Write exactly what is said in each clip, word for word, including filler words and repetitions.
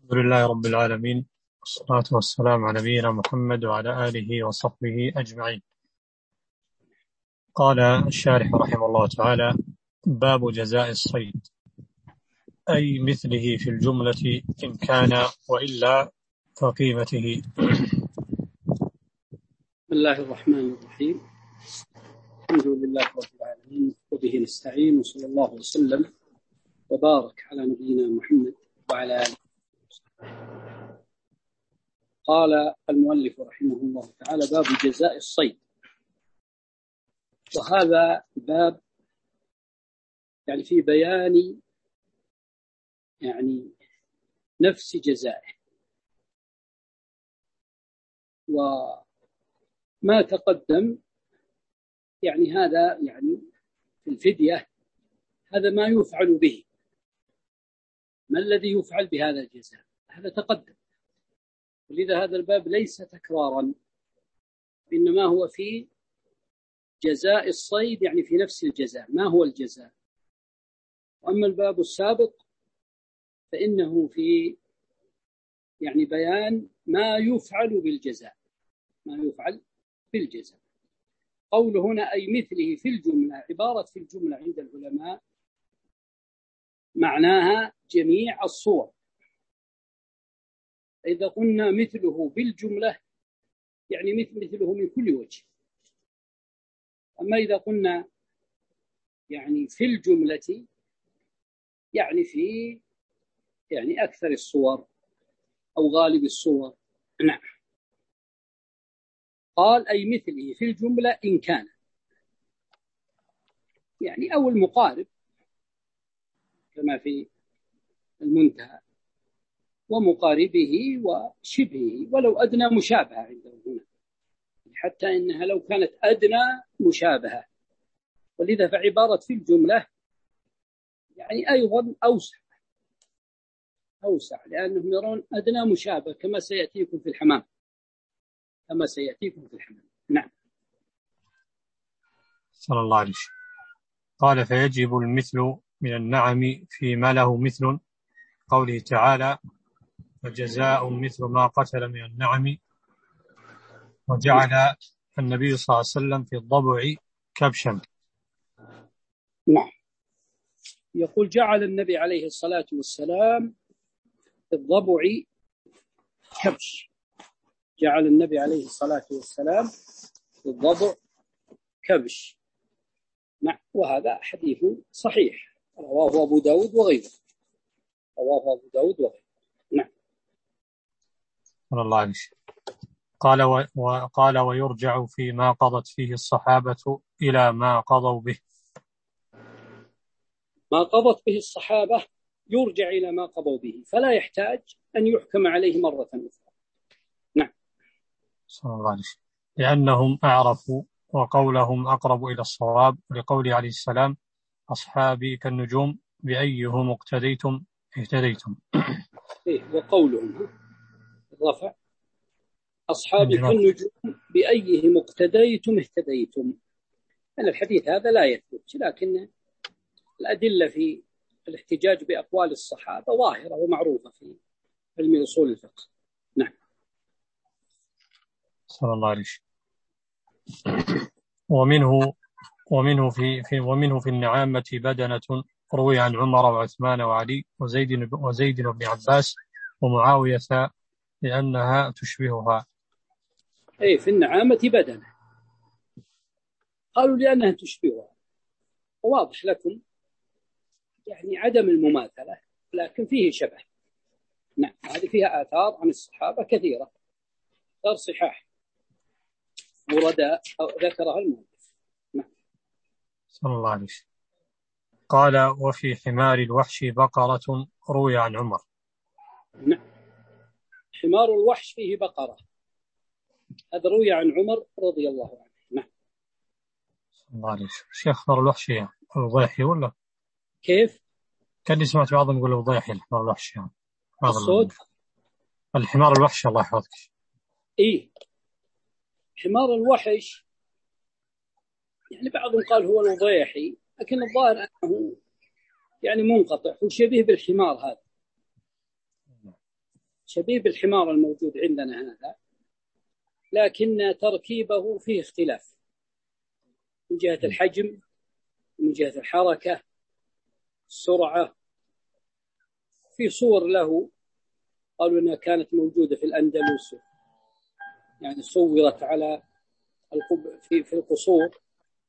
الحمد لله رب العالمين، والصلاة والسلام على نبينا محمد وعلى آله وصحبه أجمعين. قال الشارح رحمه الله تعالى: باب جزاء الصيد، أي مثله في الجملة إن كان، وإلا كقيمته. بسم الله الرحمن الرحيم. الحمد لله رب العالمين، وبه نستعين، وصلى الله وسلم وبارك على نبينا محمد وعلى آله. قال المؤلف رحمه الله تعالى: باب جزاء الصيد. وهذا باب يعني في بيان يعني نفس جزائه، وما تقدم يعني هذا يعني في الفدية هذا ما يفعل به. ما الذي يفعل بهذا الجزاء؟ هذا تقدم، ولذا هذا الباب ليس تكرارا، إنما هو في جزاء الصيد، يعني في نفس الجزاء، ما هو الجزاء. وأما الباب السابق فإنه في يعني بيان ما يفعل بالجزاء، ما يفعل بالجزاء. قول هنا أي مثله في الجملة، عبارة في الجملة عند العلماء معناها جميع الصور. إذا قلنا مثله بالجملة يعني مثله من كل وجه. أما إذا قلنا يعني في الجملة يعني في يعني أكثر الصور أو غالب الصور. نعم. قال أي مثله في الجملة إن كان، يعني أو المقارب كما في المنتهى، ومقاربه وشبهه، ولو أدنى مشابهة عندهم هنا، حتى إنها لو كانت أدنى مشابهة. ولذا فعبارة في الجملة يعني أيضا أوسع أوسع لأنهم يرون أدنى مشابه، كما سيأتيكم في الحمام كما سيأتيكم في الحمام. نعم. صلى الله عليه وسلم. قال: فيجب المثل من النعم فيما له مثل، قوله تعالى: فجزاء مثل ما قتل من النعم. وجعل النبي صلى الله عليه وسلم في الضبع كبشا. نعم. يقول: جعل النبي عليه الصلاة والسلام في الضبع كبش. جعل النبي عليه الصلاة والسلام في الضبع كبش. نعم. وهذا حديث صحيح رواه أبو داود وغيره رواه أبو داود وغيره. نعم. صلى الله عليه وسلم. قال وقال ويرجع فيما قضت فيه الصحابة إلى ما قضوا به. ما قضت به الصحابة يرجع إلى ما قضوا به، فلا يحتاج أن يحكم عليه مرة أخرى. نعم. صلى الله عليه وسلم. لأنهم أعرفوا وقولهم أقرب إلى الصواب، لقول عليه السلام: أصحابي كالنجوم بأيهم اقتديتم اهتديتم. إيه وقولهم رفع أصحابي كالنجوم بأيهم اقتديتم اهتديتم. أن الحديث هذا لا يثبت، لكن الأدلة في الاحتجاج بأقوال الصحابة ظاهرة ومعروفة في علم أصول الفقه. نعم. صلى الله عليه وسلم. ومنه ومنه في, في ومنه في النعامة بدنة، روي عن عمر وعثمان وعلي وزيد وزيد بن عباس ومعاوية لأنها تشبهها. أي في النعامة بدنة، قالوا لأنها تشبهها. واضح لكم يعني عدم المماثلة، لكن فيه شبه. نعم. هذه فيها آثار عن الصحابة كثيرة، آثار صحاح ورداء ذكرها المؤلف. نعم. صلى الله عليه وسلم. قال: وفي حمار الوحش بقرة، روي عن عمر. نعم. حمار الوحش فيه بقرة، هذا روي عن عمر رضي الله عنه. نعم. صلى الله عليه وسلم. شيخ حمار الوحش يعني الضيحي ولا كيف؟ كان سمعت بعضهم يقول الضيحي الحمار الوحش يعني. الصوت الحمار الوحش الله يحفظك. إيه حمار الوحش يعني بعضهم قال هو الضيحي، لكن الظاهر أنه يعني منقطع وشبيه بالحمار هذا. شبيب الحمار الموجود عندنا هذا، لكن تركيبه فيه اختلاف من جهة الحجم، من جهة الحركة، السرعة. في صور له قالوا أنها كانت موجودة في الأندلس، يعني صورت على في في القصور،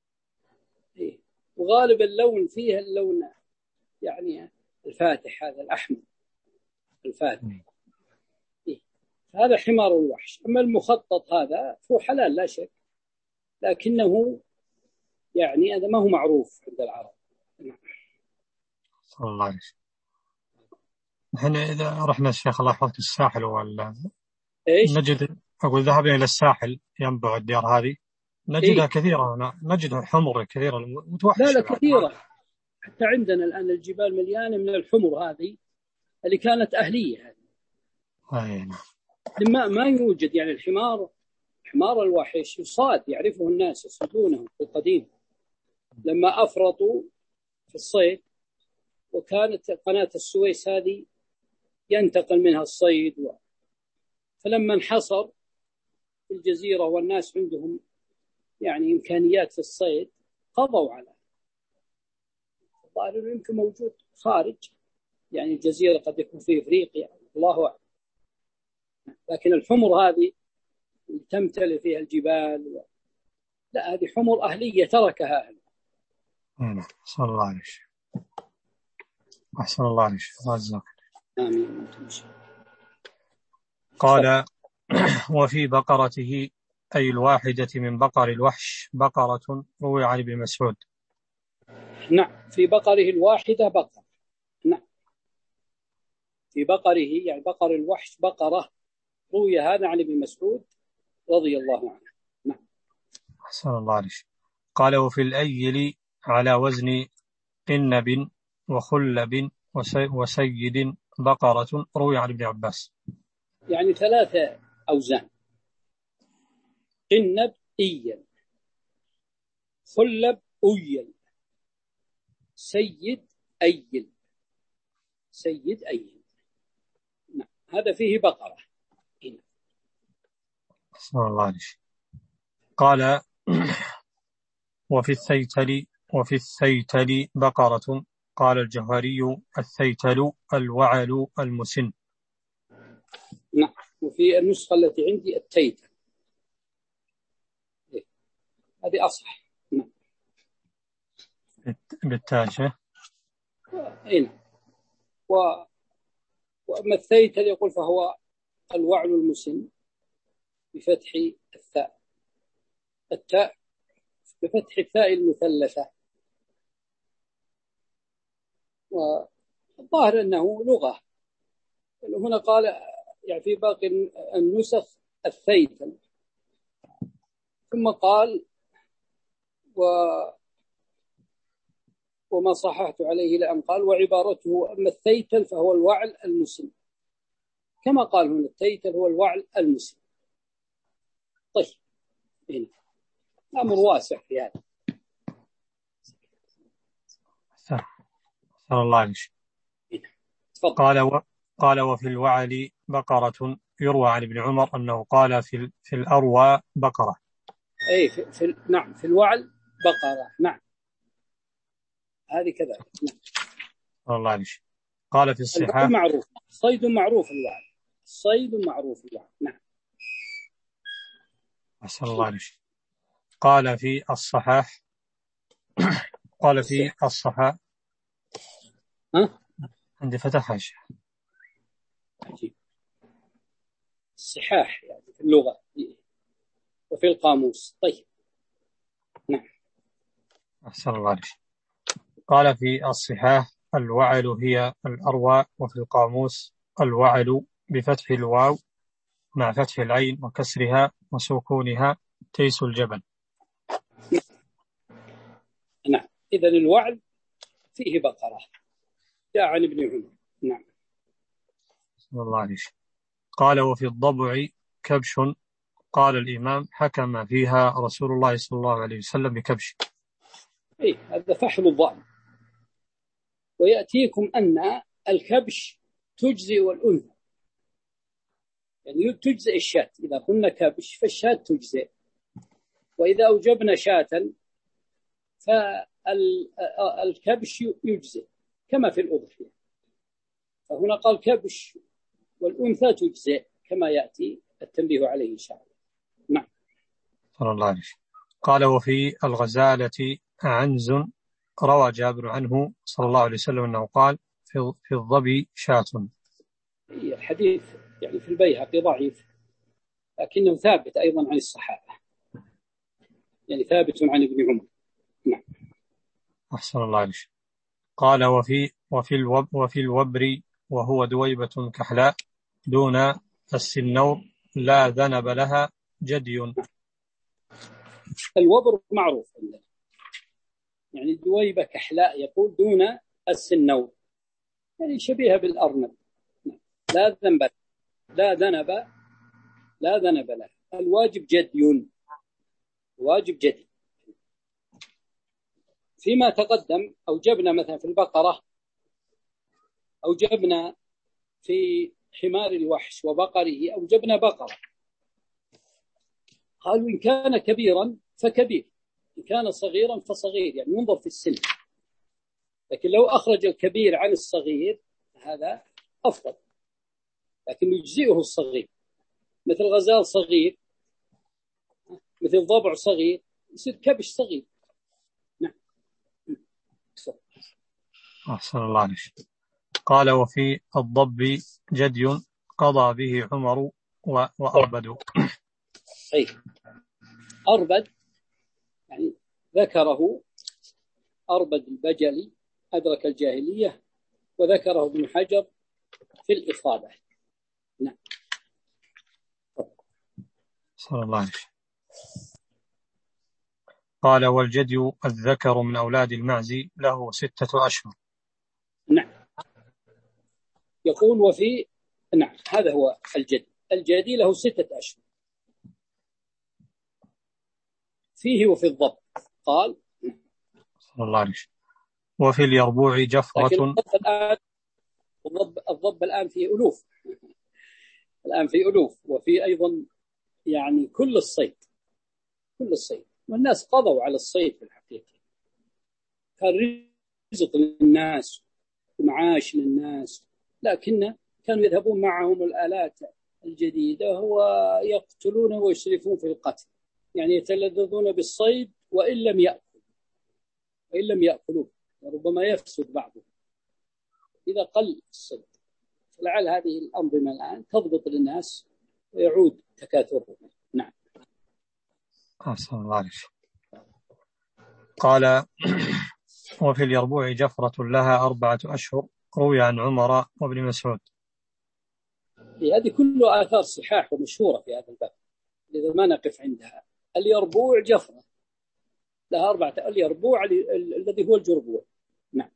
وغالب اللون فيها اللون يعني الفاتح، هذا الأحمر الفاتح. هذا حمار الوحش. أما المخطط هذا هو حلال لا شك، لكنه يعني هذا ما هو معروف عند العرب. صلى الله عليه وسلم. نحن إذا رحنا الشيخ الله يحفظك الساحل ولا إيش؟ نجد، أقول ذهبنا إلى الساحل ينبع الديار هذه نجدها إيه؟ كثيرة، نجدها حمر كثيرة لا لا متوحشة بعد. كثيرة، حتى عندنا الآن الجبال مليانة من الحمر هذه اللي كانت أهلية هذه. أي. لما ما يوجد يعني الحمار، حمار الوحش يصاد، يعرفه الناس يصيدونه في القديم لما أفرطوا في الصيد، وكانت قناة السويس هذه ينتقل منها الصيد و... فلما انحصر في الجزيرة والناس عندهم يعني إمكانيات في الصيد قضوا على الظاهر يمكن موجود خارج يعني الجزيرة، قد يكون في إفريقيا الله أعلم. لكن الحمر هذه تمتلئ فيها الجبال و... لا هذه حمر أهلية تركها أهل. صلى الله عليه وسلم. أحسن الله عليه وسلم. آمين. قال وفي بقرته أي الواحدة من بقر الوحش بقرة، روي عن ابن مسعود. نعم في بقره الواحدة بقرة. نعم في بقره يعني بقر الوحش بقرة، روي هذا عن ابن مسعود رضي الله عنه. نعم. أحسن الله عليه. قال وفي الأيل على وزن قنب وخلب وسيد بقرة، روي عن ابن عباس. يعني ثلاثة أوزان: قنب إيل، خلب أيل، سيد أيل. سيد أيل. نعم هذا فيه بقرة. بسم الله عليه. قال وفي الثيتل وفي الثيتل بقرة. قال الجوهري الثيتل الوعل المسن. نعم وفي النسخة التي عندي التيتل، هذه أصح. نعم بالتاجة. هنا و... وأما الثيتل يقول فهو الوعل المسن بفتح الثاء، التاء بفتح الثاء المثلثة، والظاهر أنه لغة. هنا قال يعني في باقي النسخ الثيتل، ثم قال و وما صححت عليه لأن قال وعبارته أما الثيتل فهو الوعل المسن، كما قال هنا الثيتل هو الوعل المسن. طيب هنا أمر واسع في هذا. صلى الله عليه وسلم. قال و... قال وفي الوعل بقرة، يروى عن ابن عمر أنه قال في ال... في الأروى بقرة. أي في... في... نعم في الوعل بقرة. نعم هذه كذلك. نعم. صلى الله عليه وسلم. قال في الصحاح معروف صيد معروف الوعل، الصيد معروف الوعل. نعم. صلى الله عليه وسلم. قال في الصحاح قال في الصحاح ها عندي فتحها شيء عجيب. الصحاح يعني في اللغة وفي القاموس. طيب نعم. أحسن الله عليه. قال في الصحاح الوعل هي الأروى، وفي القاموس الوعل بفتح الواو مع فتح العين وكسرها وسكونها تيس الجبل. نعم إذن الوعل فيه بقرة، جاء عن ابن عمر. نعم. بسم الله عليه. قال وفي الضبع كبش. قال الإمام حكم فيها رسول الله صلى الله عليه وسلم بكبش. إيه هذا فحل الضأن. ويأتيكم أن الكبش تجزئ الأنثى، يعني تجزئ الشاة، إذا قلنا كبش فالشاة تجزئ، وإذا أوجبنا شاة فالكبش يجزئ كما في الأضحية. فهنا قال كبش والأنثى تجزئ كما يأتي التنبيه عليه إن شاء الله. نعم. صلى الله عليه وسلم. قال وفي الغزالة عنز، روى جابر عنه صلى الله عليه وسلم أنه قال في في الظبي شاة. الحديث يعني في البيهقي ضعيف لكنه ثابت أيضا عن الصحابة، يعني ثابت عن ابن عمر. نعم. أحسن الله عليه. قال وفي وفي الوب وفي الوبر وهو دويبة كحلاء دون السنور لا ذنب لها جدي. الوبر معروف عندنا، يعني الدويبة كحلاء يقول دون السنور، يعني شبيهة بالأرنب. لا ذنب لا ذنب لا ذنب له. الواجب جدي، واجب جدي. فيما تقدم أوجبنا مثلا في البقرة، أوجبنا في حمار الوحش وبقره أوجبنا بقرة. قالوا إن كان كبيرا فكبير، إن كان صغيرا فصغير، يعني ينظر في السن. لكن لو أخرج الكبير عن الصغير هذا أفضل، لكن يجزئه الصغير، مثل غزال صغير، مثل ضبع صغير، يصير كبش صغير. نعم. أحسن الله عليك. قال وفي الضب جدي قضى به عمر وأربد. أي أربد يعني ذكره أربد البجلي أدرك الجاهلية، وذكره ابن حجر في الإصابة. نعم. صلى الله عليه. قال والجدي الذكر من أولاد المعز له ستة أشهر. نعم. يقول وفي نعم هذا هو الجدي. الجدي له ستة أشهر فيه وفي الضب. قال صلى الله عليه. وفي اليربوع جفرة. لكن الآن الضب, الضب الآن فيه ألوف، الآن فيه ألوف، وفي أيضا يعني كل الصيد، كل الصيد، والناس قضوا على الصيد في الحقيقة، كان رزق للناس ومعاش للناس، لكن كانوا يذهبون معهم الآلات الجديدة ويقتلون ويشرفون في القتل، يعني يتلذذون بالصيد وإن لم يأكلوا وإن لم يأكلوه، وربما يفسد بعضهم إذا قل الصيد. فلعل هذه الأنظمة الآن تضبط للناس ويعود تكاثرهم. نعم. أحسن الله عليك. قال وفي اليربوع جفرة لها أربعة أشهر، روي عن عمر وابن مسعود. هذه كلها آثار صحاح ومشهورة في هذا الباب، إذا ما نقف عندها. اليربوع جفرة لها أربعة، اليربوع الذي هو الجربوع. نعم.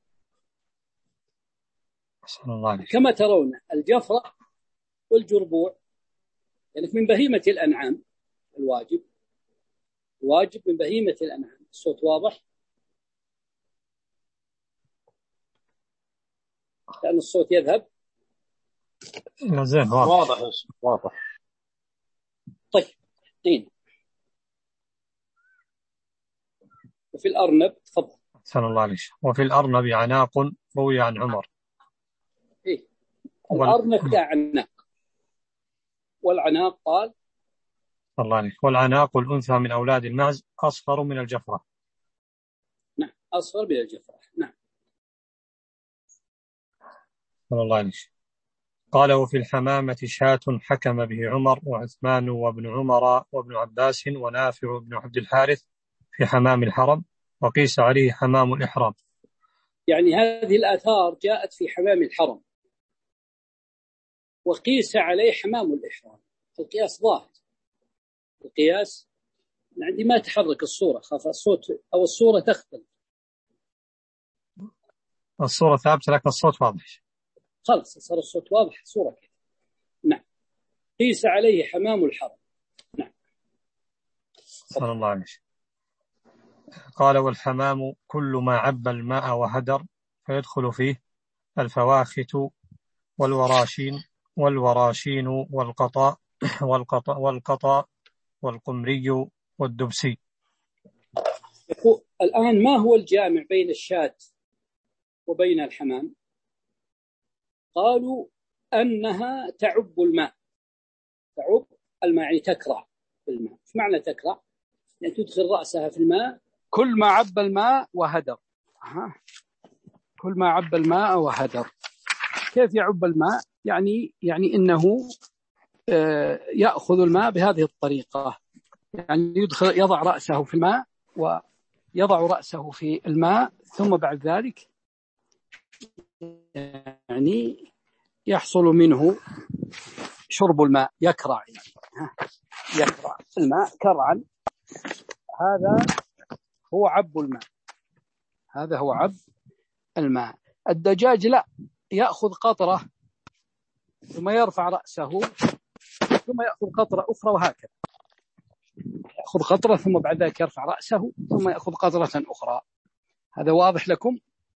الله عليك. كما ترون الجفرة والجربوع يعني من بهيمة الأنعام، الواجب واجب من بهيمة الأنعام. الصوت واضح؟ لأن الصوت يذهب. زين واضح واضح. طيب هنا وفي الأرنب تفضل. أحسن الله عليك. وفي الأرنب عناق، روي عن عمر. إيه الأرنب كعناق، والعناق قال الله عليك. والعناق الأنثى من أولاد المعز أصغر من الجفرة. نعم أصغر من الجفرة. نعم. صلى الله عليه. قال وفي الحمامة شاة حكم به عمر وعثمان وابن عمر وابن عباس ونافع بن عبد الحارث في حمام الحرم، وقيس عليه حمام الإحرام. يعني هذه الآثار جاءت في حمام الحرم وقيس عليه حمام الإحرام. القياس ظاهر، القياس عندي ما تحرك الصورة، خاف الصوت أو الصورة تختلف. الصورة ثابتة لكن الصوت واضح. خلص صار الصوت واضح صورة كده. نعم. قيس عليه حمام الحرم. نعم. صلى الله عليه. قال والحمام كل ما عب الماء وهدر فيدخل فيه الفواخت والوراشين والوراشين والقطا والقطا والقطا والقمري والدبسي. الآن ما هو الجامع بين الشاة وبين الحمام؟ قالوا أنها تعب الماء، تعب الماء يعني تكرع الماء. ايش معنى تكرع؟ يعني تدخل رأسها في الماء كل ما عب الماء وهدر. ها. كل ما عب الماء وهدر. كيف يعب الماء؟ يعني يعني إنه يأخذ الماء بهذه الطريقة، يعني يدخل يضع رأسه في الماء ويضع رأسه في الماء، ثم بعد ذلك يعني يحصل منه شرب الماء، يكرع يعني يكرع الماء كرعا. هذا هو عب الماء، هذا هو عب الماء. الدجاج لا، يأخذ قطرة ثم يرفع رأسه ثم يأخذ قطرة أخرى وهكذا، يأخذ قطرة ثم بعد ذلك يرفع رأسه ثم يأخذ قطرة أخرى. هذا واضح لكم؟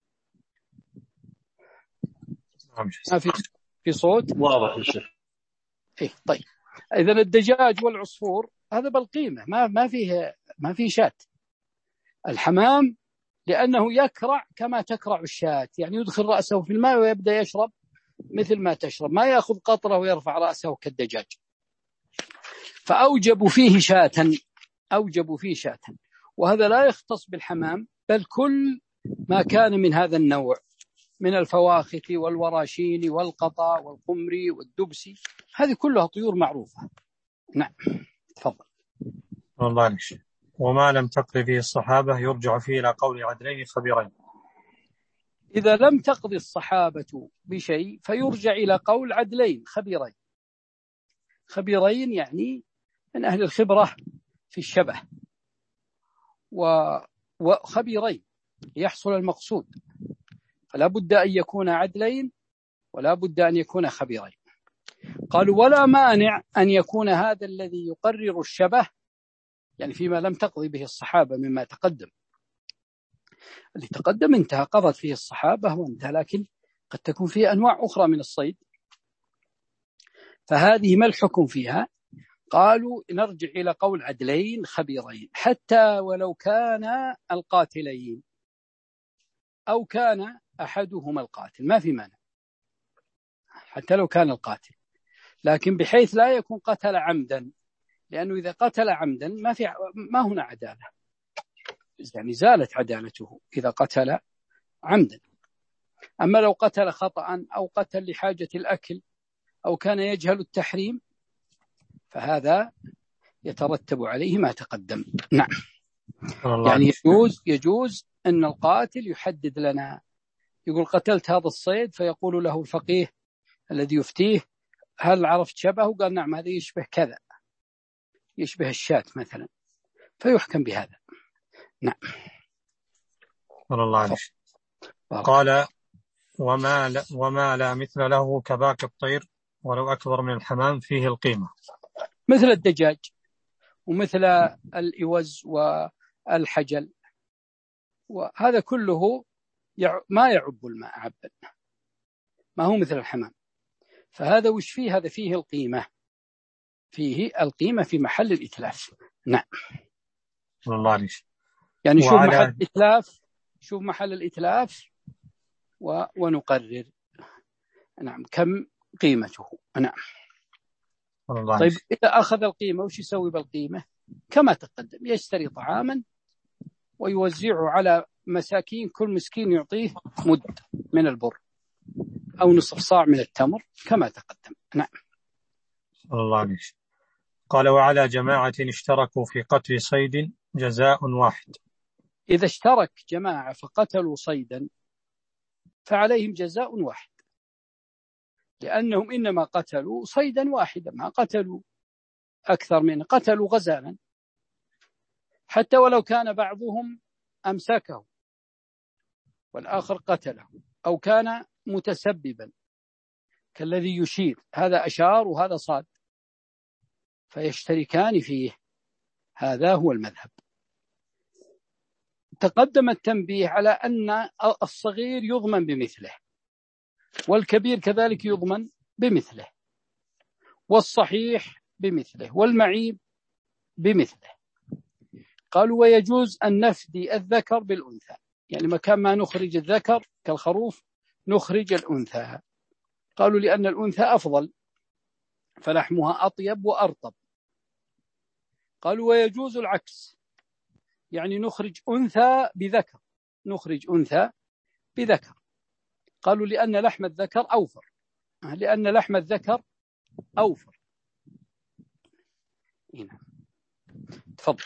ما في في صوت؟ واضح يا شيخ. إيه طيب. إذن الدجاج والعصفور هذا بالقيمة، ما ما فيه ما فيه شاة. الحمام لأنه يكرع كما تكرع الشاة، يعني يدخل رأسه في الماء ويبدأ يشرب مثل ما تشرب، ما يأخذ قطرة ويرفع رأسه كالدجاج. فأوجبوا فيه شاة، أوجبوا فيه شاة، وهذا لا يختص بالحمام بل كل ما كان من هذا النوع من الفواخث والوراشين والقطا والقمري والدبسي، هذه كلها طيور معروفة. نعم تفضل. والله نشي. وما لم تقضي فيه الصحابة يرجع فيه إلى قول عدلين خبيرين. إذا لم تقضي الصحابة بشيء فيرجع إلى قول عدلين خبيرين. خبيرين يعني من أهل الخبرة في الشبه، وخبيرين يحصل المقصود، فلا بد أن يكون عدلين ولا بد أن يكون خبيرين. قالوا ولا مانع أن يكون هذا الذي يقرر الشبه، يعني فيما لم تقضي به الصحابة مما تقدم، اللي تقدم انتهى قضت فيه الصحابة وانتهى، لكن قد تكون فيه أنواع أخرى من الصيد، فهذه ما الحكم فيها؟ قالوا نرجع إلى قول عدلين خبيرين، حتى ولو كان القاتلين أو كان أحدهما القاتل، ما في مانع حتى لو كان القاتل، لكن بحيث لا يكون قتل عمدا، لأنه إذا قتل عمدا ما في ما هنا عدالة، يعني زالت عدالته إذا قتل عمدا. أما لو قتل خطأ أو قتل لحاجة الأكل أو كان يجهل التحريم فهذا يترتب عليه ما تقدم. نعم. يعني يجوز يجوز أن القاتل يحدد لنا، يقول قتلت هذا الصيد، فيقول له الفقيه الذي يفتيه هل عرفت شبهه؟ قال نعم هذا يشبه كذا، يشبه الشاة مثلا، فيحكم بهذا. نعم. الله قال وما لا, وما لا مثل له كباك الطير ولو أكبر من الحمام فيه القيمة، مثل الدجاج ومثل الإوز والحجل، وهذا كله ما يعب الماء عبا، ما هو مثل الحمام، فهذا وش فيه؟ هذا فيه القيمة، فيه القيمة في محل الإتلاف. نعم. الله عليك. يعني شوف محل الإتلاف، شوف محل الإتلاف و... ونقرر نعم كم قيمته. نعم. الله طيب إذا أخذ القيمة وش يسوي بالقيمة؟ كما تقدم، يشتري طعاما ويوزعه على مساكين، كل مسكين يعطيه مد من البر أو نصف صاع من التمر كما تقدم. نعم. الله عليك. قال وعلى جماعة اشتركوا في قتل صيد جزاء واحد. إذا اشترك جماعة فقتلوا صيدا فعليهم جزاء واحد، لأنهم إنما قتلوا صيدا واحدا، ما قتلوا أكثر من قتلوا غزالا، حتى ولو كان بعضهم أمسكه والآخر قتله أو كان متسببا كالذي يشير، هذا أشار وهذا صاد، فيشتركان فيه. هذا هو المذهب. تقدم التنبيه على أن الصغير يضمن بمثله والكبير كذلك يضمن بمثله، والصحيح بمثله والمعيب بمثله. قالوا ويجوز أن نفدي الذكر بالأنثى، يعني مكان ما نخرج الذكر كالخروف نخرج الأنثى. قالوا لأن الأنثى أفضل فلحمها أطيب وأرطب. قالوا ويجوز العكس، يعني نخرج أنثى بذكر نخرج أنثى بذكر. قالوا لأن لحم الذكر أوفر لأن لحم الذكر أوفر. هنا تفضل.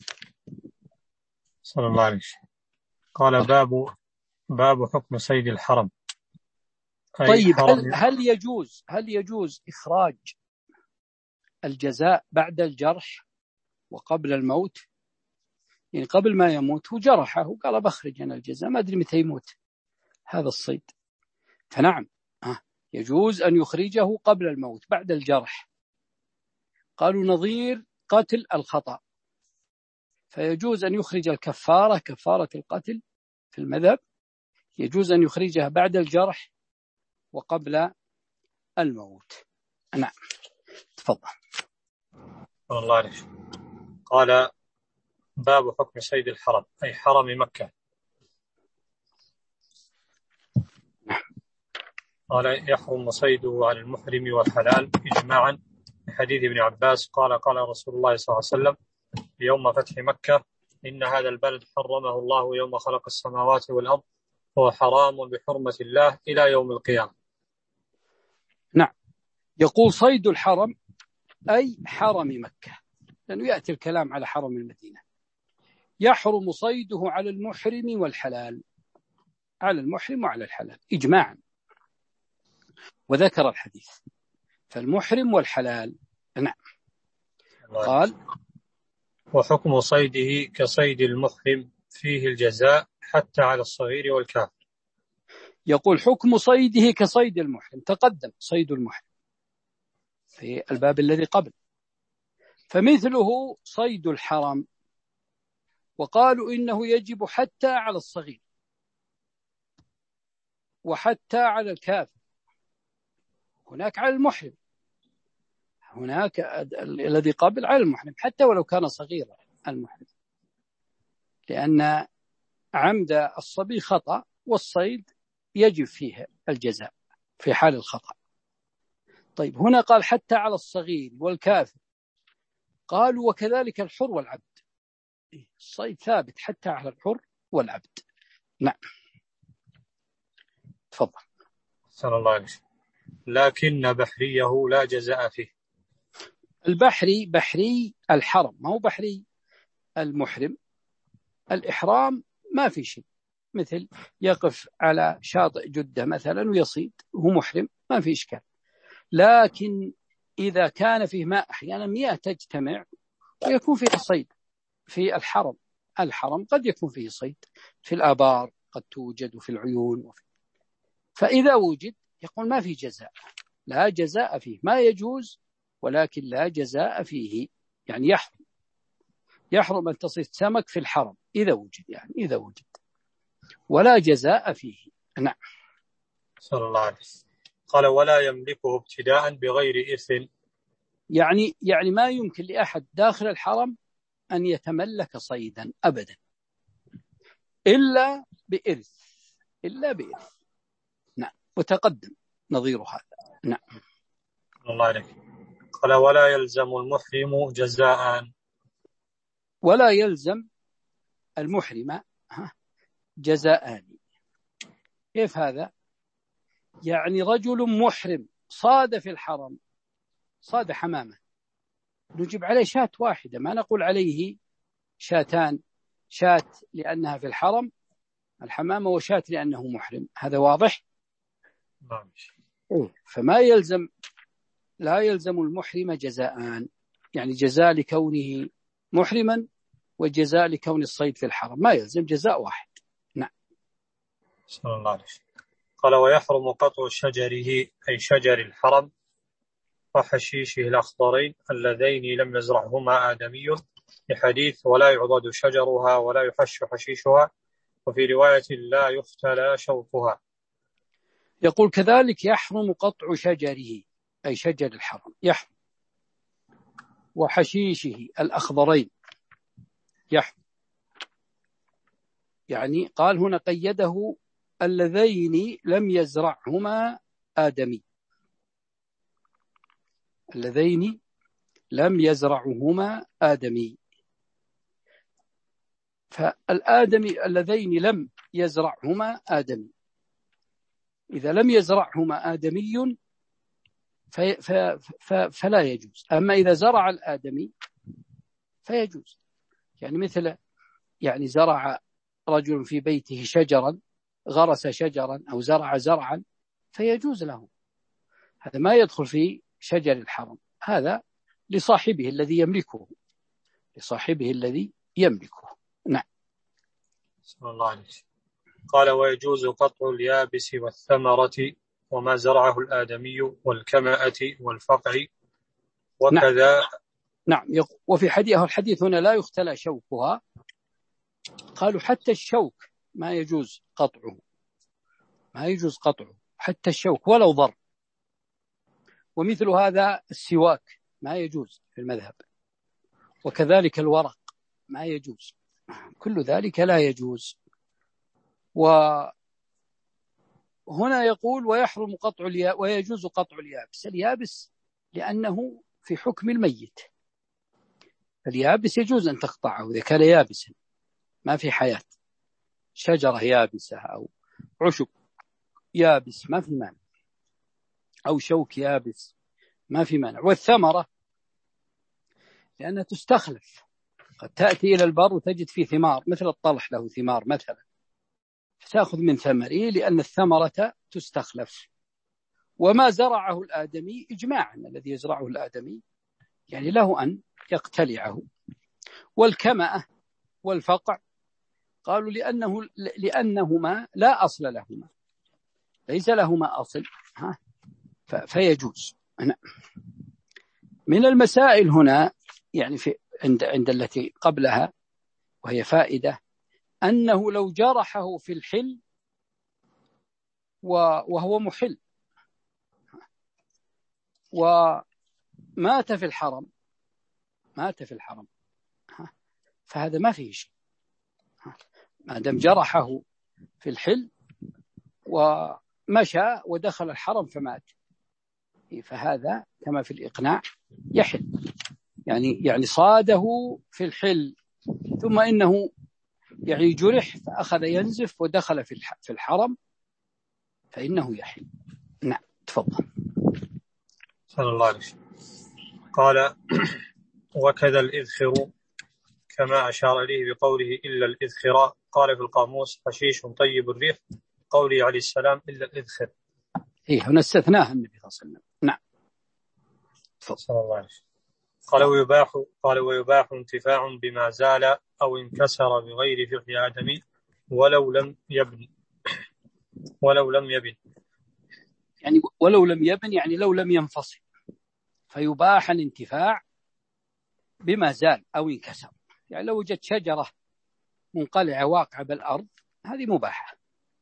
صلى الله عليه وسلم. قال باب باب حكم صيد الحرم. طيب هل, هل يجوز هل يجوز إخراج الجزاء بعد الجرح وقبل الموت؟ يعني قبل ما يموت وجرحه وقال بخرج أنا الجزاء، ما أدري متى يموت هذا الصيد، فنعم يجوز أن يخرجه قبل الموت بعد الجرح. قالوا نظير قتل الخطأ، فيجوز أن يخرج الكفارة كفارة القتل في المذهب، يجوز أن يخرجها بعد الجرح وقبل الموت. نعم تفضل. الله عليك. قال باب حكم صيد الحرم أي حرم مكة. قال يحرم صيده على المحرم والحلال إجماعا حديث ابن عباس قال قال رسول الله صلى الله عليه وسلم يوم فتح مكة إن هذا البلد حرمه الله يوم خلق السماوات والأرض هو حرام بحرمة الله إلى يوم القيامة. نعم يقول صيد الحرم أي حرم مكة، لأنه يأتي الكلام على حرم المدينة. يحرم صيده على المحرم والحلال، على المحرم وعلى الحلال إجماعا، وذكر الحديث فالمحرم والحلال. نعم. قال وحكم صيده كصيد المحرم فيه الجزاء حتى على الصغير والكافر. يقول حكم صيده كصيد المحرم، تقدم صيد المحرم في الباب الذي قبل، فمثله صيد الحرم. وقالوا إنه يجب حتى على الصغير وحتى على الكافر، هناك على المحرم، هناك الذي قبل على المحرم حتى ولو كان صغيرا المحرم، لأن عمد الصبي خطأ والصيد يجب فيه الجزاء في حال الخطأ. طيب هنا قال حتى على الصغير والكافر، قالوا وكذلك الحر والعبد، الصيد ثابت حتى على الحر والعبد. نعم تفضل. صلى الله عليه وسلم. لكن بحريه لا جزاء فيه. البحري بحري الحرم، ما هو بحري المحرم. الإحرام ما في شيء، مثل يقف على شاطئ جدة مثلا ويصيد وهو محرم ما في إشكال. لكن إذا كان فيه ماء أحيانا مياه تجتمع ويكون فيه صيد في الحرم، الحرم قد يكون فيه صيد في الآبار قد توجد في العيون وفي. فإذا وجد يقول ما في جزاء، لا جزاء فيه، ما يجوز ولكن لا جزاء فيه، يعني يحرم يحرم أن تصيد سمك في الحرم إذا وجد، يعني إذا وجد ولا جزاء فيه. نعم. صلى الله عليه وسلم. قال ولا يملكه ابتداء بغير إرث. يعني يعني ما يمكن لأحد داخل الحرم أن يتملك صيدا أبدا إلا بإرث إلا بإرث. نعم وتقدم نظير هذا. نعم. الله عليك. قال ولا يلزم المحرم جزاء. ولا يلزم المحرم جزاءان. كيف هذا؟ يعني رجل محرم صاد في الحرم، صاد حمامة، نجيب عليه شاة واحدة، ما نقول عليه شاتان، شاة لأنها في الحرم الحمامة وشاة لأنه محرم، هذا واضح؟ فما يلزم لا يلزم المحرم جزاءان، يعني جزاء لكونه محرما وجزاء لكون الصيد في الحرم، ما يلزم جزاء واحد. نعم. صلى الله عليه وسلم. قال ويحرم قطع شجره أي شجر الحرم وحشيشه الأخضرين اللذين لم يزرعهما آدمي، لحديث ولا يعضد شجرها ولا يحش حشيشها، وفي رواية لا يختلى شوكها. يقول كذلك يحرم قطع شجره، أي شجر الحرم يحرم، وحشيشه الأخضرين يحرم. يعني قال هنا قيده اللذين لم يزرعهما آدمي، اللذين لم يزرعهما آدمي. فالآدمي اللذين لم يزرعهما آدمي، إذا لم يزرعهما آدمي في ف ف فلا يجوز. أما إذا زرع الآدمي فيجوز. يعني مثل يعني زرع رجل في بيته شجرا، غرس شجرا أو زرع زرعا، فيجوز له. هذا ما يدخل في شجر الحرم، هذا لصاحبه الذي يملكه، لصاحبه الذي يملكه. نعم. صلى الله عليه وسلم. قال ويجوز قطع اليابس والثمرة وما زرعه الآدمي والكمأة والفقع وكذا. نعم. نعم. وفي حديث الحديث هنا لا يختلى شوكها، قالوا حتى الشوك ما يجوز قطعه، ما يجوز قطعه حتى الشوك ولو ضر. ومثل هذا السواك ما يجوز في المذهب، وكذلك الورق ما يجوز، كل ذلك لا يجوز. وهنا يقول ويحرم قطع اليابس ويجوز قطع اليابس. اليابس لأنه في حكم الميت، اليابس يجوز أن تقطعه إذا كان يابسا ما في حياة، شجرة يابسة أو عشب يابس ما في مانع، أو شوك يابس ما في مانع. والثمرة لأنها تستخلف، قد تأتي إلى البر وتجد فيه ثمار، مثل الطلح له ثمار مثلا، فتأخذ من ثمره لأن الثمرة تستخلف. وما زرعه الآدمي إجماعا، الذي يزرعه الآدمي يعني له أن يقتلعه. والكمأة والفقع قالوا لأنه لأنهما لا أصل لهما، ليس لهما أصل، ها فيجوز. من المسائل هنا يعني في عند عند التي قبلها وهي فائدة، أنه لو جرحه في الحل وهو محل ومات في الحرم، مات في الحرم فهذا ما فيه شيء، ما دام جرحه في الحل ومشى ودخل الحرم فمات، فهذا كما في الإقناع يحل. يعني يعني صاده في الحل ثم إنه يعني جرح فأخذ ينزف ودخل في في الحرم فإنه يحل. نعم تفضل. صلى الله عليه وسلم. قال وكذا الإذخر كما أشار إليه بقوله إلا الإذخر. قال في القاموس حشيش طيب الريح، قوله عليه السلام إلا الإذخر. إيه هنا استثناها النبي صلى الله عليه وسلم. نعم تفضل. صلى الله عليه وسلم. قال ويباح قال ويباح انتفاع بما زال أو انكسر بغير فقه آدمي ولو لم يبن ولو لم يبن يعني ولو لم يبن يعني لو لم ينفصل، فيباح الانتفاع بما زال أو انكسر. يعني لو وجدت شجرة منقلعة واقعة بالأرض هذه مباحة.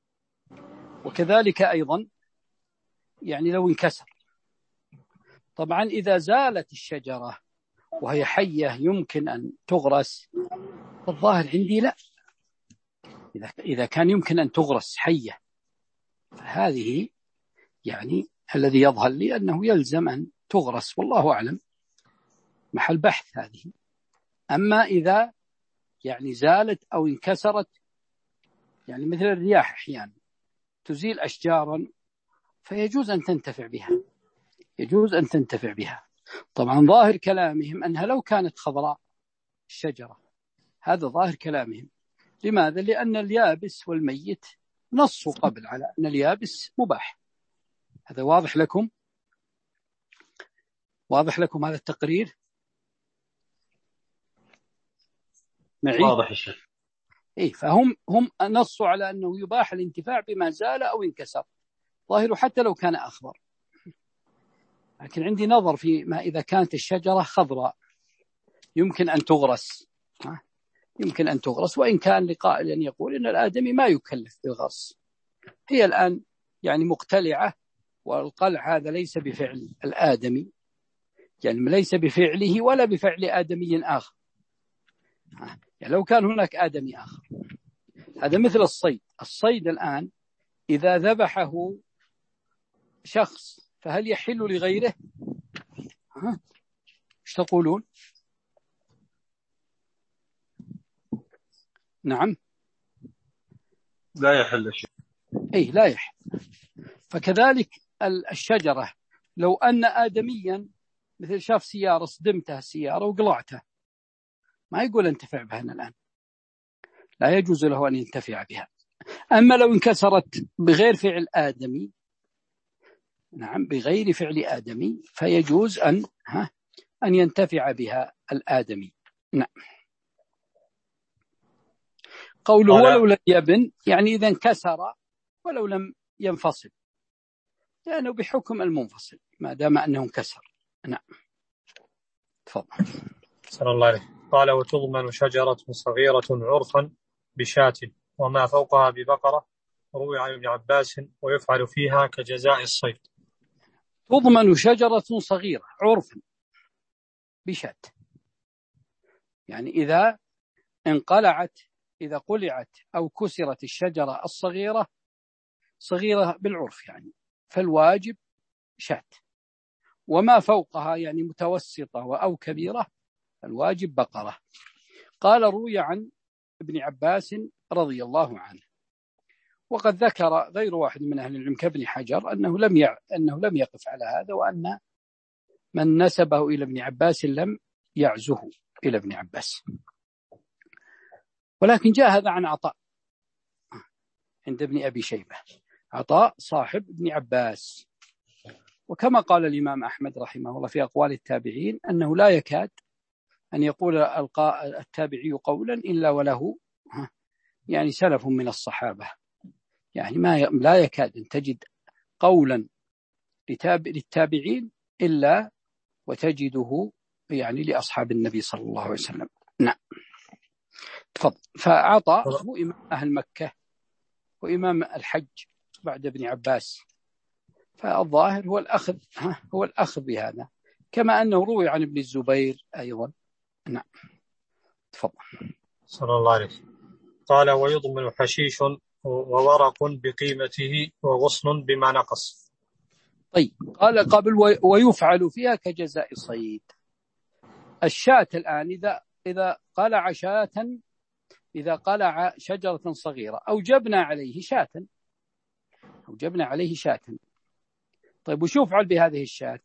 وكذلك أيضا يعني لو انكسر. طبعا إذا زالت الشجرة وهي حية يمكن أن تغرس، الظاهر عندي لا، إذا كان يمكن أن تغرس حية فهذه يعني الذي يظهر لي أنه يلزم أن تغرس، والله أعلم، محل بحث هذه. أما إذا يعني زالت أو انكسرت، يعني مثل الرياح أحيانا تزيل أشجارا فيجوز أن تنتفع بها، يجوز أن تنتفع بها. طبعا ظاهر كلامهم أنها لو كانت خضراء الشجرة، هذا ظاهر كلامهم. لماذا؟ لأن اليابس والميت نصوا قبل على أن اليابس مباح. هذا واضح لكم؟ واضح لكم هذا التقرير؟ معي؟ واضح الشيخ. إيه، فهم هم نصوا على أنه يباح الانتفاع بما زال أو انكسر، ظاهره حتى لو كان أخضر. لكن عندي نظر في ما إذا كانت الشجرة خضراء يمكن أن تغرس، يمكن أن تغرس، وإن كان لقائل أن يقول إن الآدمي ما يكلف بالغرس، هي الآن يعني مقتلعة والقلع هذا ليس بفعل الآدمي، يعني ليس بفعله ولا بفعل آدمي آخر. يعني لو كان هناك آدمي آخر، هذا مثل الصيد. الصيد الآن إذا ذبحه شخص فهل يحل لغيره؟ ها؟ ايش تقولون؟ نعم، لا يحل شيء. اي لا يحل. فكذلك الشجرة، لو أن آدميا مثل شاف سيارة صدمتها السيارة وقلعتها، ما يقول انتفع بها الآن، لا يجوز له أن ينتفع بها. أما لو انكسرت بغير فعل آدمي، نعم بغير فعل آدمي، فيجوز أن ها أن ينتفع بها الآدمي. نعم. قوله ولو لم يبن، يعني إذا انكسر ولو لم ينفصل، لأنه بحكم المنفصل ما دام أنه انكسر. نعم تفضل. صلى الله عليه. قال وتضمن شجرة صغيرة عرفا بشاة وما فوقها ببقرة، روي عن ابن عباس ويفعل فيها كجزاء الصيد. تضمن شجرة صغيرة عرفا بشاة، يعني إذا انقلعت، إذا قلعت أو كسرت الشجرة الصغيرة، صغيرة بالعرف يعني، فالواجب شاة، وما فوقها يعني متوسطة أو كبيرة الواجب بقرة. قال روي عن ابن عباس رضي الله عنه، وقد ذكر غير واحد من أهل العلم كابن حجر أنه لم يع... أنه لم يقف على هذا، وأن من نسبه إلى ابن عباس لم يعزه إلى ابن عباس. ولكن جاء هذا عن عطاء عند ابن أبي شيبة، عطاء صاحب ابن عباس. وكما قال الإمام أحمد رحمه الله في أقوال التابعين أنه لا يكاد أن يقول التابعي قولا إلا وله يعني سلف من الصحابة، يعني ما لا يكاد أن تجد قولا للتابعين إلا وتجده يعني لأصحاب النبي صلى الله عليه وسلم. نعم تفضل. فعطى هو إمام أهل مكة وإمام الحج بعد ابن عباس، فالظاهر هو الأخذ هو الأخذ بهذا، كما أنه روي عن ابن الزبير أيضا. نعم تفضل. صلى الله عليه. قال ويضمن حشيش وورق بقيمته وغصن بما نقص. طيب قال قبل ويفعل فيها كجزاء صيد. الشاة الآن إذا إذا قلع شاة، إذا قلع شجرة صغيرة أو جبنا عليه شاة أو جبنا عليه شاة، طيب وش يفعل بهذه الشاة؟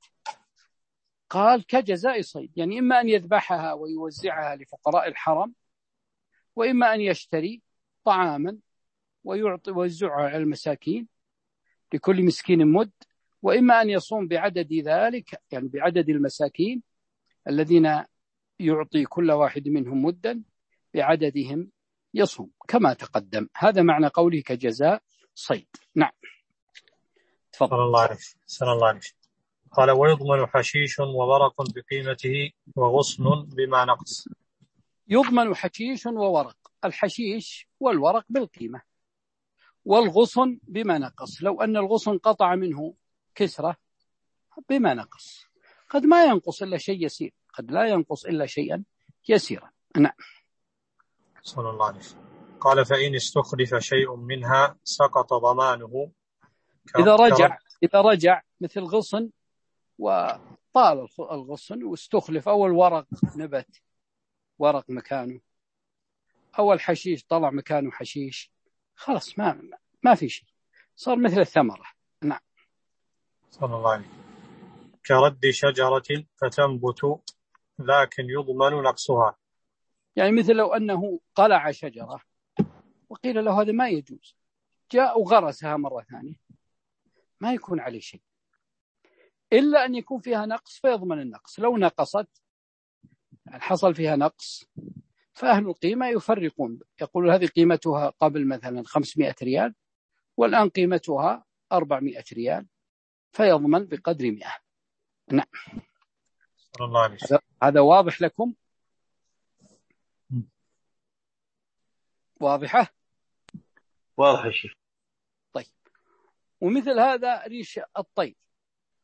قال كجزاء صيد، يعني إما أن يذبحها ويوزعها لفقراء الحرم، وإما أن يشتري طعاما ويعطي ويوزعها على المساكين لكل مسكين مد، وإما أن يصوم بعدد ذلك، يعني بعدد المساكين الذين يعطي كل واحد منهم مدا بعددهم يصوم كما تقدم. هذا معنى قوله كجزاء صيد. نعم تفضل. صلى الله عليه. صلى الله عليه. قال ويضمن حشيش وورق بقيمته وغصن بما نقص. يضمن حشيش وورق، الحشيش والورق بالقيمة، والغصن بما نقص. لو أن الغصن قطع منه كسرة بما نقص، قد ما ينقص إلا شيء يسير، قد لا ينقص إلا شيئا يسيرا. نعم صلى الله عليه. قال فإن استخلف شيء منها سقط ضمانه. إذا رجع إذا رجع مثل غصن وطال الغصن واستخلف، أول ورق نبت ورق مكانه، أول حشيش طلع مكانه حشيش، خلاص ما ما في شيء، صار مثل الثمرة. نعم صلى الله عليه. كرد شجرة فتنبت لكن يضمن نقصها، يعني مثل لو أنه قلع شجرة وقيل له هذا ما يجوز، جاء وغرسها مرة ثانية، ما يكون عليه شيء إلا أن يكون فيها نقص فيضمن النقص. لو نقصت حصل فيها نقص فأهل القيمة يفرقون، يقول هذه قيمتها قبل مثلا خمسمائة ريال والآن قيمتها أربعمائة ريال، فيضمن بقدر مئة. نعم صلى الله عليه. هذا واضح لكم؟ واضحة؟ واضح يا شيخ. طيب ومثل هذا ريش الطير،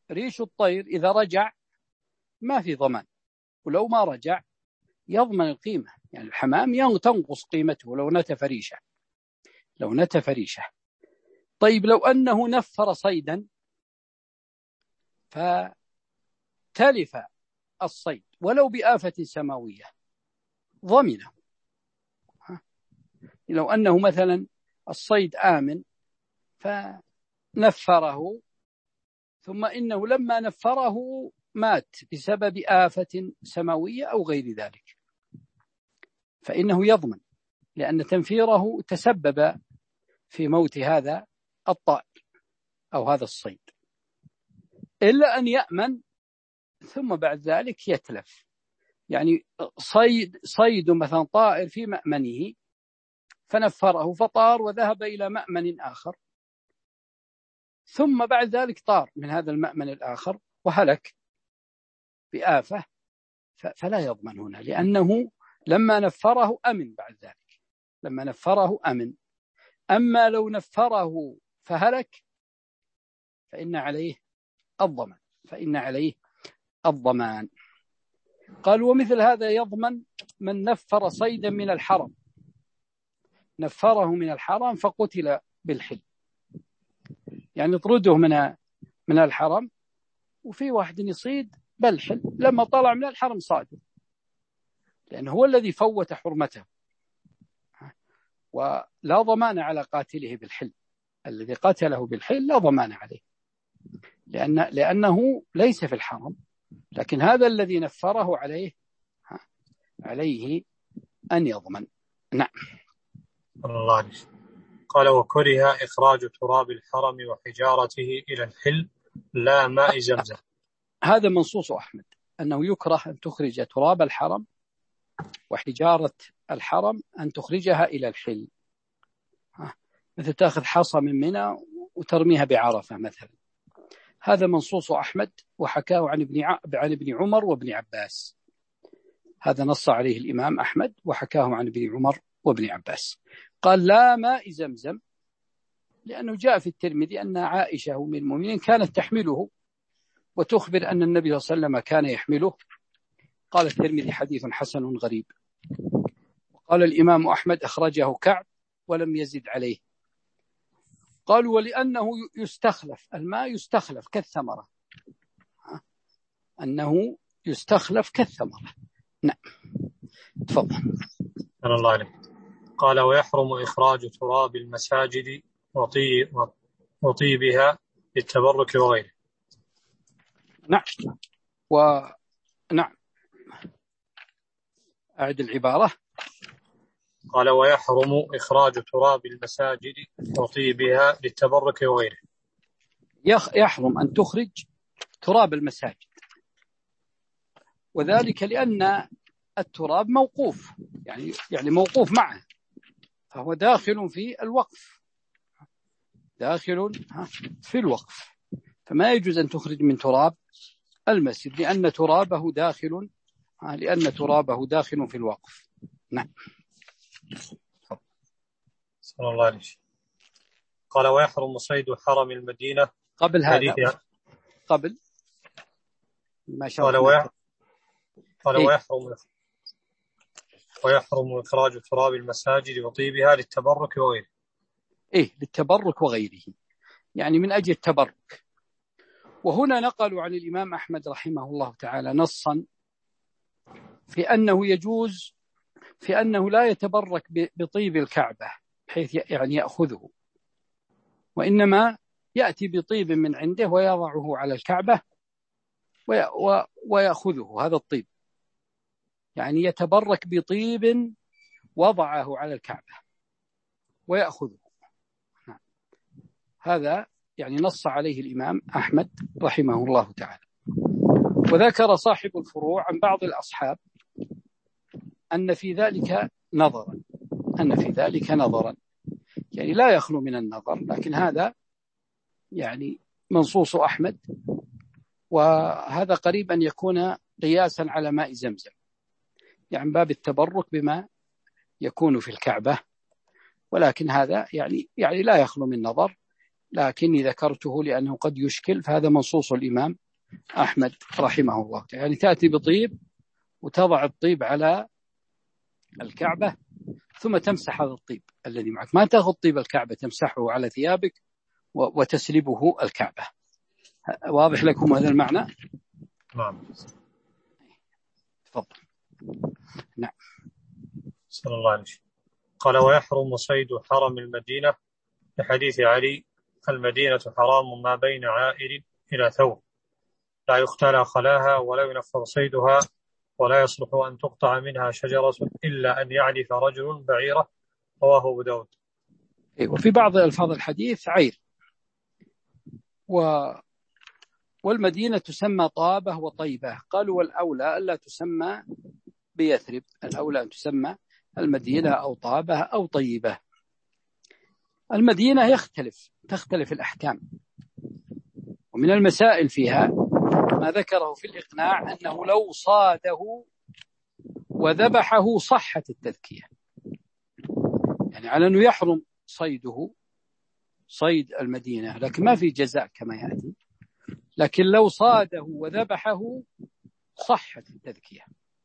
ريش الطير إذا رجع ما في ضمان، ولو ما رجع يضمن القيمة. يعني الحمام تنقص قيمته لو نتف ريشه لو نتف ريشه. طيب لو أنه نفر صيدا فتلف الصيد ولو بآفة سماوية ضمنه. لو أنه مثلا الصيد آمن فنفره ثم إنه لما نفره مات بسبب آفة سماوية أو غير ذلك، فإنه يضمن، لأن تنفيره تسبب في موت هذا الطائر أو هذا الصيد، إلا أن يأمن ثم بعد ذلك يتلف. يعني صيد صيد مثلا طائر في مأمنه فنفره فطار وذهب إلى مأمن آخر، ثم بعد ذلك طار من هذا المأمن الآخر وهلك بآفة، فلا يضمن هنا، لأنه لما نفره أمن بعد ذلك لما نفره أمن. أما لو نفره فهلك فإن عليه الضمان فإن عليه الضمان قال ومثل هذا يضمن من نفر صيدا من الحرم، نفره من الحرم فقتل بالحل، يعني اطرده من من الحرم وفي واحد يصيد بالحل، لما طلع من الحرم صاده، لأنه هو الذي فوت حرمته، ولا ضمان على قاتله بالحل. الذي قتله بالحل لا ضمان عليه، لأن لأنه ليس في الحرم، لكن هذا الذي نفره عليه عليه أن يضمن. نعم. الله عليك. قال وكره إخراج تراب الحرم وحجارته إلى الحل لا ماء زمزم. هذا منصوص أحمد أنه يكره أن تخرج تراب الحرم وحجارة الحرم أن تخرجها إلى الحل، مثل تأخذ حصى من منى وترميها بعرفة مثلا. هذا منصوص أحمد وحكاه عن ابن عن ابن عمر وابن عباس. هذا نص عليه الإمام أحمد وحكاه عن ابن عمر وابن عباس. قال لا ماء زمزم، لأنه جاء في الترمذي أن عائشة من المؤمنين كانت تحمله وتخبر أن النبي صلى الله عليه وسلم كان يحمله. قال الترمذي حديث حسن غريب. قال الإمام أحمد أخرجه كعب ولم يزد عليه. قالوا ولأنه يستخلف الماء يستخلف كالثمرة، أنه يستخلف كالثمرة. نعم تفضل. الله عليك. قال ويحرم إخراج تراب المساجد وطيبها للتبرك وغيره. نعم ونعم أعد العبارة. قال ويحرم إخراج تراب المساجد وطيبها للتبرك وغيره. يحرم أن تخرج تراب المساجد، وذلك لأن التراب موقوف، يعني يعني موقوف معه، فهو داخل في الوقف داخل في الوقف فما يجوز أن تخرج من تراب المسجد لأن ترابه داخل لأن ترابه داخل في الوقف. نعم. صلى الله عليه وسلم. قال ويحرم صيد حرم المدينة قبل هذا قبل ما شاء الله. قال, ويح... قال إيه؟ ويحرم ويحرم إخراج تراب المساجد وطيبها للتبرك وغيره. إيه للتبرك وغيره، يعني من أجل التبرك. وهنا نقلوا عن الإمام أحمد رحمه الله تعالى نصا في أنه يجوز في أنه لا يتبرك بطيب الكعبة بحيث يعني يأخذه، وإنما يأتي بطيب من عنده ويضعه على الكعبة ويأخذه هذا الطيب، يعني يتبرك بطيب وضعه على الكعبة ويأخذه. هذا يعني نص عليه الإمام أحمد رحمه الله تعالى. وذكر صاحب الفروع عن بعض الأصحاب أن في ذلك نظرا أن في ذلك نظرا يعني لا يخلو من النظر، لكن هذا يعني منصوص أحمد، وهذا قريب أن يكون قياسا على ماء زمزم، يعني باب التبرك بما يكون في الكعبة، ولكن هذا يعني يعني لا يخلو من نظر، لكني ذكرته لأنه قد يشكل، فهذا منصوص الإمام أحمد رحمه الله. يعني تأتي بطيب وتضع الطيب على الكعبة ثم تمسح هذا الطيب الذي معك، ما تأخذ طيب الكعبة تمسحه على ثيابك وتسلبه الكعبة. واضح لكم هذا المعنى؟ نعم. تفضل. نعم. صلى الله عليه وسلم. قال ويحرم صيد حرم المدينة لحديث علي المدينة حرام ما بين عائر إلى ثور لا يختلى خلاها ولا ينفر صيدها ولا يصلح أن تقطع منها شجرة إلا أن يعلف رجل بعيرة. رواه أبو داود. وفي بعض ألفاظ الحديث عير. و... والمدينة تسمى طابة وطيبة. قالوا والأولى ألا تسمى بيثرب، الأولى أن تسمى المدينة أو طابة أو طيبة. المدينة يختلف تختلف الأحكام، ومن المسائل فيها ما ذكره في الإقناع أنه لو صاده وذبحه صحت التذكية، يعني على أنه يحرم صيده صيد المدينة لكن ما في جزاء كما يأتي، لكن لو صاده وذبحه صحت التذكية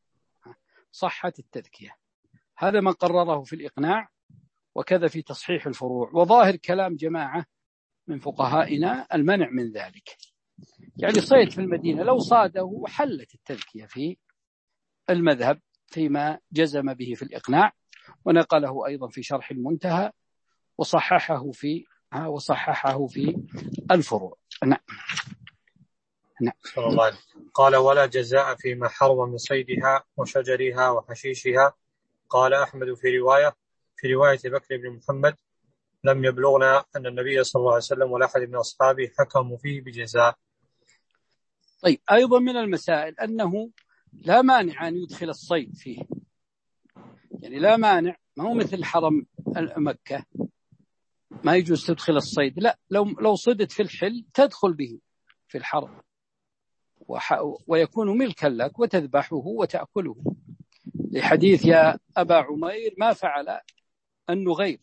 صحت التذكية. هذا ما قرره في الإقناع، وكذا في تصحيح الفروع. وظاهر كلام جماعة من فقهائنا المنع من ذلك، يعني صيد في المدينة لو صاده حلت التذكية في المذهب فيما جزم به في الإقناع، ونقله أيضا في شرح المنتهى وصححه في وصححه في الفروع. نعم. نعم. صلى الله عليه وسلم. قال ولا جزاء فيما حرم من صيدها وشجرها وحشيشها. قال أحمد في رواية في رواية بكر بن محمد لم يبلغنا أن النبي صلى الله عليه وسلم ولا أحد من أصحابه حكموا فيه بجزاء. طيب، أيضا من المسائل أنه لا مانع أن يدخل الصيد فيه، يعني لا مانع، ما هو مثل حرم مكة ما يجوز تدخل الصيد، لا، لو لو صدت في الحل تدخل به في الحرم ويكون ملكا لك وتذبحه وتأكله، لحديث يا أبا عمير ما فعل النغير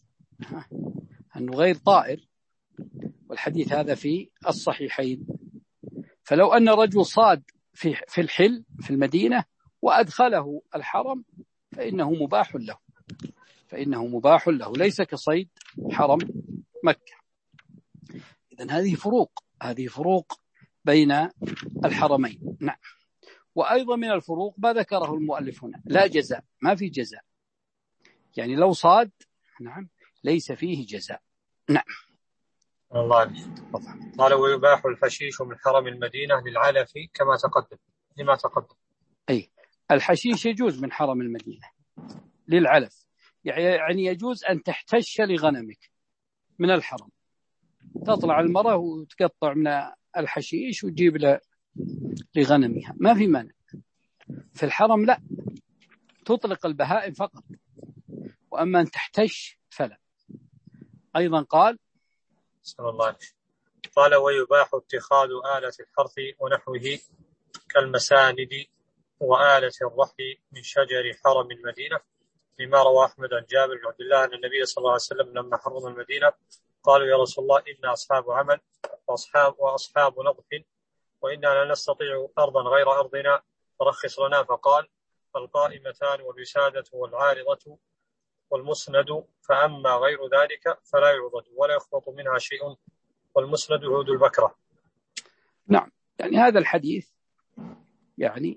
النغير طائر، والحديث هذا في الصحيحين. فلو أن رجل صاد في في الحل في المدينة وأدخله الحرم فإنه مباح له فإنه مباح له ليس كصيد حرم مكة. إذن هذه فروق هذه فروق بين الحرمين. نعم. وأيضا من الفروق ما ذكره المؤلف هنا، لا جزاء، ما في جزاء، يعني لو صاد نعم ليس فيه جزاء. نعم. الله عليه. قال ويباح الحشيش من حرم المدينة للعلف كما تقدم لما تقدم. أي الحشيش يجوز من حرم المدينة للعلف، يعني يجوز أن تحتش لغنمك من الحرم، تطلع المرأة وتقطع من الحشيش وتجيب له لغنمها، ما في مانع. في الحرم لا، تطلق البهائم فقط، وأما أن تحتش فلا. أيضا قال صلى الله عليه وسلم. قال ويباح اتخاذ آلة الحرث ونحوه كالمساند وآلة الرحل من شجر حرم المدينة، لما روى أحمد عن جابر بن عبد الله أن النبي صلى الله عليه وسلم لما حرم المدينة قالوا يا رسول الله إنا أصحاب عمل وأصحاب, وأصحاب نضح وإنا لا نستطيع أرضا غير أرضنا فرخص لنا، فقال القائمتان والوسادة والعارضة والمسند، فأما غير ذلك فلا يعضد ولا يخبط منها شيء، والمسند عود البكرة. نعم. يعني هذا الحديث يعني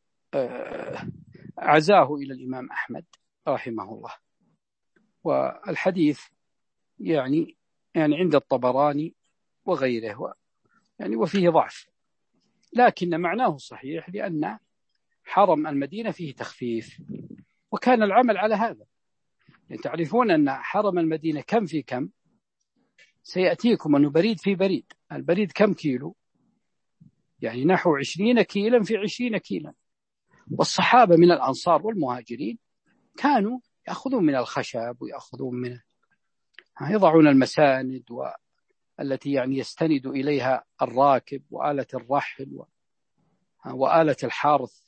عزاه إلى الإمام أحمد رحمه الله، والحديث يعني يعني عند الطبراني وغيره يعني وفيه ضعف، لكن معناه صحيح لأن حرم المدينة فيه تخفيف، وكان العمل على هذا. يعني تعرفون أن حرم المدينة كم في كم، سيأتيكم أنه بريد في بريد، البريد كم كيلو؟ يعني نحو عشرين كيلا في عشرين كيلا. والصحابة من الأنصار والمهاجرين كانوا يأخذون من الخشب ويأخذون من يضعون المساند والتي يعني يستند إليها الراكب وآلة الرحل وآلة الحارث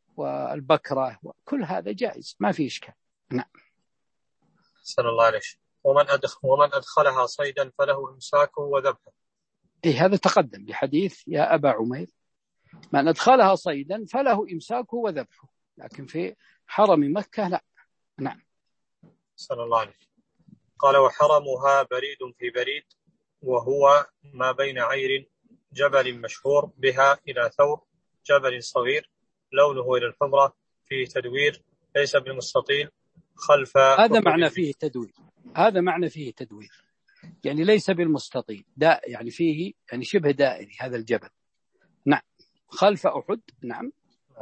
والبكرة، وكل هذا جائز ما في إشكال. نعم. صلى الله عليه وسلم. ومن أدخل ومن أدخلها صيدا فله إمساكه وذبحه. إيه هذا تقدم بحديث يا أبا عمير من أدخلها صيدا فله إمساكه وذبحه، لكن في حرم مكة لا. نعم. صلى الله عليه. قال وحرمها بريد في بريد، وهو ما بين عير جبل مشهور بها إلى ثور جبل صغير لونه إلى الحمرة فيه تدوير ليس بالمستطيل خلف. هذا معنى فيه تدوير، هذا معنى فيه تدوير يعني ليس بالمستطيل، دا يعني فيه يعني شبه دائري هذا الجبل. نعم. خلف أحد. نعم.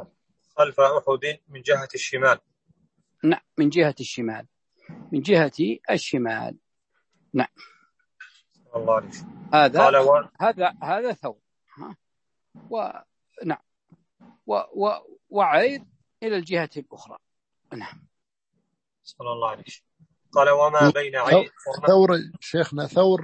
خلف أحد من جهة الشمال. نعم من جهة الشمال، من جهة الشمال. نعم. الله عليك. هذا و... هذا هذا ثور. ها و نعم و... و... وعير إلى الجهة الأخرى. نعم. صلى الله عليه. قال وما بين عير ثور شيخنا، ثور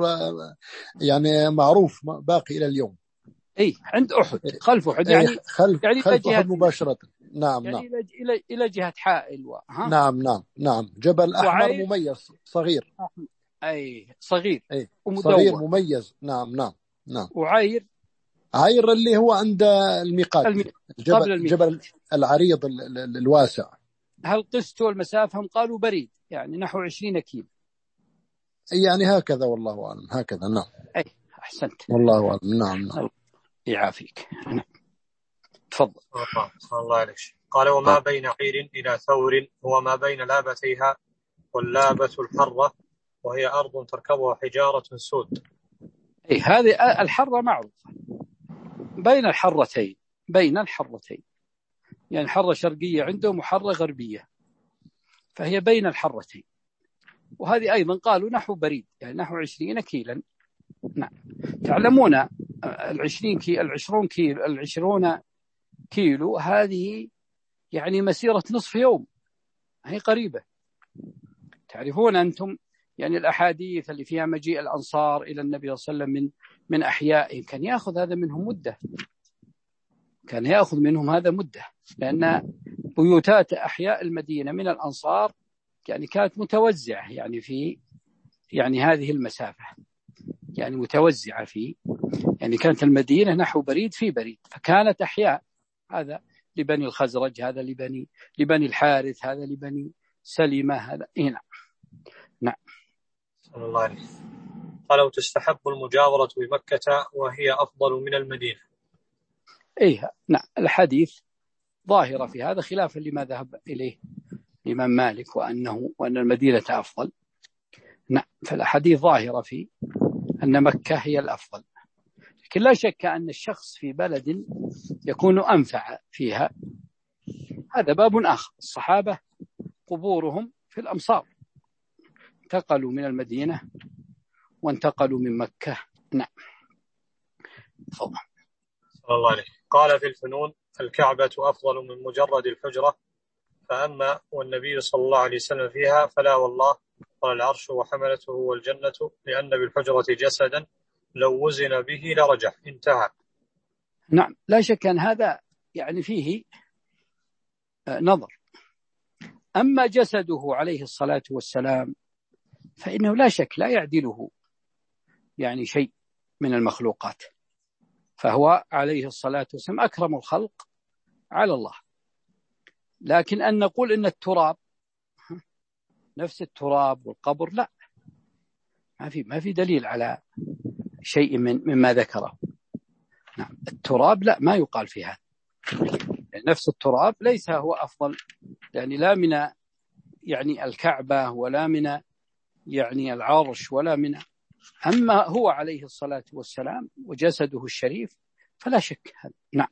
يعني معروف باقي إلى اليوم. اي عند احد، خلف احد يعني خلف يعني خلف احد مباشره. نعم يعني نعم الى الى جهه حائل و... نعم نعم نعم جبل احمر مميز صغير. اي صغير أي ومدور صغير مميز. نعم نعم نعم. وعير عير اللي هو عند الميقات الم... الجبل, الجبل العريض ال... ال... الواسع. هل قستوا المسافه؟ هم قالوا بريد يعني نحو عشرين كيلو يعني هكذا والله اعلم. هكذا. نعم. اي احسنت والله اعلم. نعم نعم يعافيك. تفضل. الله عليك. قال وما بين عير إلى ثور هو ما بين لابتيها، واللابة الحرة وهي أرض تركبها حجارة سود. أي هذه الحرة معروفة بين الحرتين، بين الحرتين يعني حرة شرقية عندهم وحرة غربية، فهي بين الحرتين. وهذه أيضا قالوا نحو بريد يعني نحو عشرين كيلا. نعم. تعلمون العشرين كي العشرون كيلو العشرون كيلو هذه يعني مسيرة نصف يوم، هي قريبة. تعرفون أنتم يعني الأحاديث اللي فيها مجيء الأنصار إلى النبي صلى الله عليه وسلم من من أحيائهم، كان يأخذ هذا منهم مدة، كان يأخذ منهم هذا مدة، لأن بيوتات أحياء المدينة من الأنصار يعني كانت متوزعة يعني في يعني هذه المسافة، يعني متوزعة في يعني كانت المدينة نحو بريد في بريد، فكانت أحياء، هذا لبني الخزرج، هذا لبني لبني الحارث، هذا لبني سلمة، هذا هنا. نعم. صلى الله عليه. قالوا تستحب المجاورة بمكة وهي أفضل من المدينة. إيه نعم. الحديث ظاهرة في هذا خلافا لما ذهب إليه الإمام مالك وأنه وأن المدينة أفضل. نعم. فالحديث ظاهرة في أن مكة هي الأفضل، لكن لا شك أن الشخص في بلد يكون أنفع فيها، هذا باب آخر. الصحابة قبورهم في الأمصار، انتقلوا من المدينة وانتقلوا من مكة. نعم. فضل. صلى الله عليه. قال في الفنون الكعبة أفضل من مجرد الحجرة، فأما والنبي صلى الله عليه وسلم فيها فلا والله، قال العرش وحملته والجنة، لأن بالحجرة جسدا لو وزن به لرجح. انتهى. نعم. لا شك أن هذا يعني فيه نظر. أما جسده عليه الصلاة والسلام فإنه لا شك لا يعدله يعني شيء من المخلوقات، فهو عليه الصلاة والسلام أكرم الخلق على الله. لكن أن نقول إن التراب نفس التراب والقبر، لا، ما في ما في دليل على شيء من مما ذكره. نعم. التراب لا، ما يقال فيها يعني نفس التراب ليس هو أفضل، يعني لا من يعني الكعبة ولا من يعني العرش ولا من، أما هو عليه الصلاة والسلام وجسده الشريف فلا شك هذا. نعم.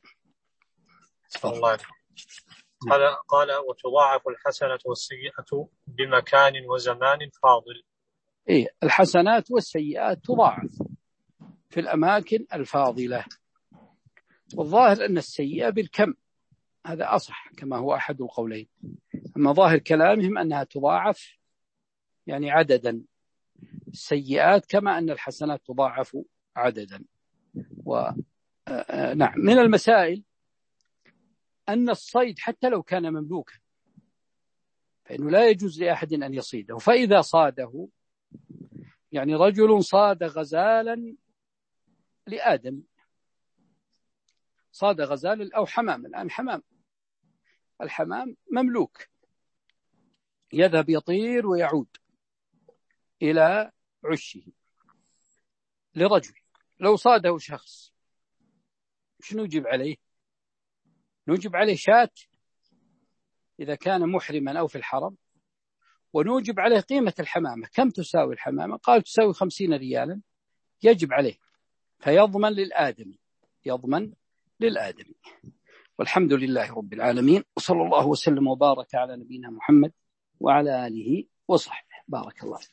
الله. قال قال وتضاعف الحسنة والسيئة بمكان وزمان فاضل. إيه الحسنات والسيئات تضاعف في الأماكن الفاضلة، والظاهر أن السيئة بالكم، هذا أصح كما هو أحد القولين. أما ظاهر كلامهم أنها تضاعف يعني عددا السيئات كما أن الحسنات تضاعف عددا. ونعم. من المسائل أن الصيد حتى لو كان مملوكا فإنه لا يجوز لأحد أن يصيده، فإذا صاده يعني رجل صاد غزالا لآدم، صاد غزالا أو حمام. الآن حمام، الحمام مملوك، يذهب يطير ويعود إلى عشه لرجل. لو صاده شخص شنو نجيب عليه؟ نجيب عليه شاة إذا كان محرما أو في الحرم، ونوجب عليه قيمة الحمامة. كم تساوي الحمامة؟ قال تساوي خمسين ريالا، يجب عليه، فيضمن للآدمي، يضمن للآدمي. والحمد لله رب العالمين، وصلى الله وسلم وبارك على نبينا محمد وعلى آله وصحبه. بارك الله.